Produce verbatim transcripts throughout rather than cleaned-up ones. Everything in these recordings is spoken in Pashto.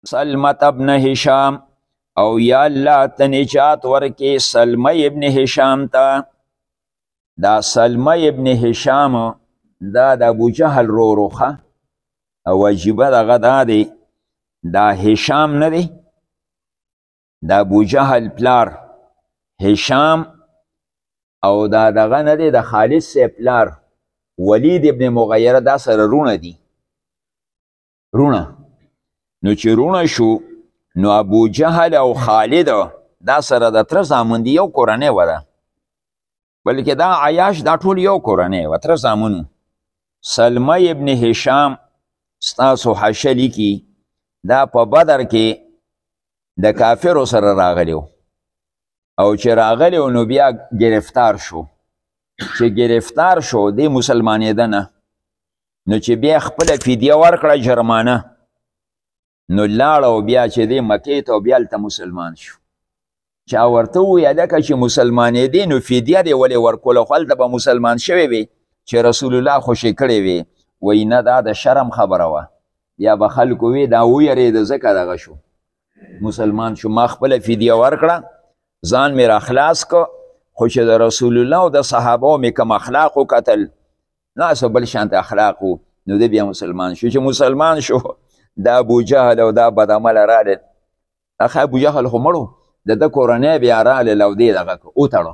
سلمت ابن هشام او یا الله ته نجات ورکې سلمه ابن هشام ته. دا سلمه ابن هشام دا د ابو جهل روروخه او عجیبه دغه دا دی دا هشام نه دی د ابو جهل پلار هشام او دا دغه نه دی د خالد سی پلار ولید ابن مغیره دا سره رونه دی رونه. نو چې رونه شو نو ابو جهل او خالد دا سره د تره زامن دی، یو کورنۍ وه ده، بلکې دا عیاش دا ټول یو کورنۍ وه، تره زامنو. سلمه ابن هشام ستاسو حشه لیکي دا په بدر کې د کافرو سره راغلی او چې راغلی نو بیا گرفتار شو. چې گرفتار شو دی مسلمانېده نه، نو چې بیا خپله فدیه ورکړه جرمانه، نو لاړه او بیا چې دی مکې ته او بیا هلته مسلمان شو. چا ورته وویل لکه چې مسلمانېدې نو فدیه دې ولې ورکوله، خو هلته به مسلمان شوی وي چې رسول الله خوشې کړی وي. وایي نه دا د شرم خبره وه، بیا به خلکو وی دا ویرېده ځکه دغه شو مسلمان شو. ما خپله فدیه ورکړه ځان مې را خلاص که، خو چې د رسول الله او د صحابو مې کوم اخلاق وکتل نه څه بل شانته اخلاق و، نو دی بیا مسلمان شو. چې مسلمان شو دا ابو جهل او دا بدعمله راغلل، اخ ابو جهل خو مړو د ده کورنۍ بیا راغلل او دی دغه وتړه.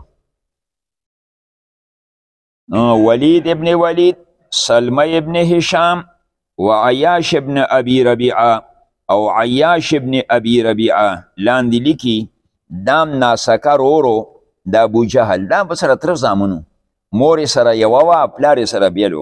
ولید ابن ولید، سلمه ابن هشام و عیاش ابن ابی ربیعه او عیاش ابن ابی ربیعه لاندې لیکي دام ناسکه رورو د ابو جهل، دا به سره تره زامنو، مور سره یوه وه پلار سره بیلو.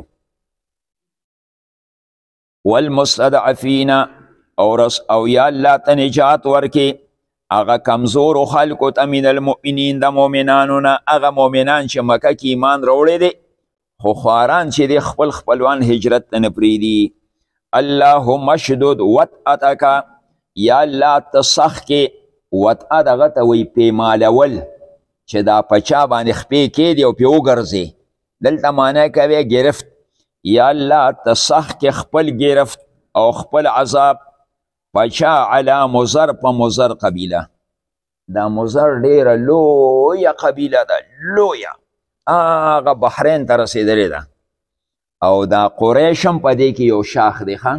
والمستضعفین او رس او یا الله ته نجات ورکې هغه کمزورو خلکو ته من المؤمنین د مؤمنانو نه، هغه مؤمنان چې مکه کې ایمان راوړی دی خو خواران چې دی خپل خپلوان هجرت ته نه پرېږدي. اللهم اشدد وطأتک، یا الله ته سخت کې وطأ دغه ته وایي پیمالول، چې دا په چا باندې خپې کېدي او پې وګرځې، دلته معنی کوي گرفت. یا الله ته سخت کې خپل گرفت او خپل عذاب پچا علی مضر په مضر قبیله. دا مضر ډیره لویه قبیله ده، لویه، هغه بحرین ته رسېدلې ده او دا قریش هم په دې کې یو شاخ دی ښه.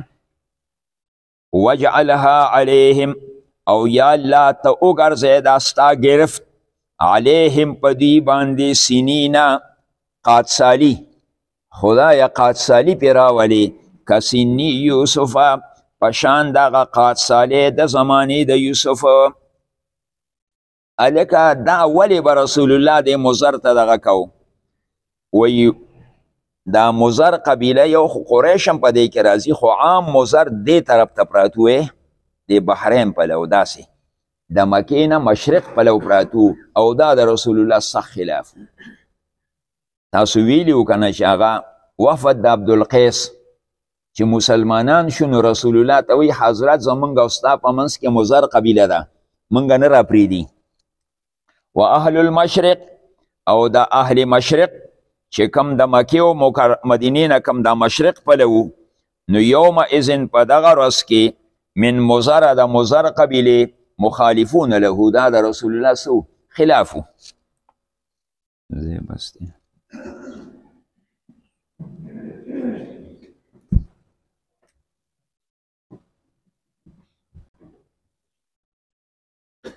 وجعلها علیهم، او یا الله ته وګرځې دا ستا گرفت علیهم په دوی باندې سنینا قادسالی، خدایا قادسالی پې راولي که سنی یوسف، پشان دغه قادسالی د زمانې د یوسف. هلکه دا ولې به رسول الله د مضر ته دغه کو؟ وایي دا مضر قبیله یو خو قریش هم په دې کې راځي، خو عام مضر دې طرف ته پراته وی د بحرین پلو، داسې د مکې نه مشرق پلو پراتو او دا د رسول الله سخت خلاف. تاسو ویلي و که نه چې هغه وفد د عبدالقیس چې مسلمانان شو نو رسول الله ته وایي حضرت زمونږ او ستا په منځ کې مضر قبیله ده، مونږ نه راپرېږدي. و اهل المشرق، او د اهل مشرق چې کم د مکې او مدینې نه کم د مشرق پلو، نو یوم اذن په دغه ورځ کې من مضر د مضر قبیلې مخالفون له، دا د رسول الله سو خلافو. زه بس دی